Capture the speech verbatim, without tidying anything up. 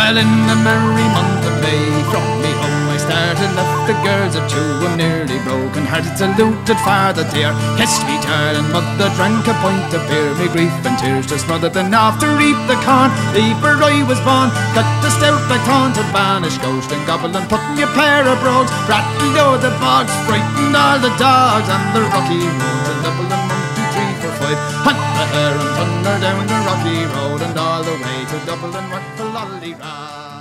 Well, in the merry month of May, from me home I started, left the girls at two. I'm nearly broken hearted, saluted father dear, kissed me child and mother, drank a pint of beer. Me grief and tears just smothered, then off to reap the corn. Leave where I was born, cut the stout like taunted, banished ghost and gobble and putting your pair of brogues. Rattled o'er the bogs, frightened all the dogs, and the rocky roads and double and one, two, three, four, five. Hunt the hare and thunder down the rocky road, and all the way to Dublin, what the lolly ride.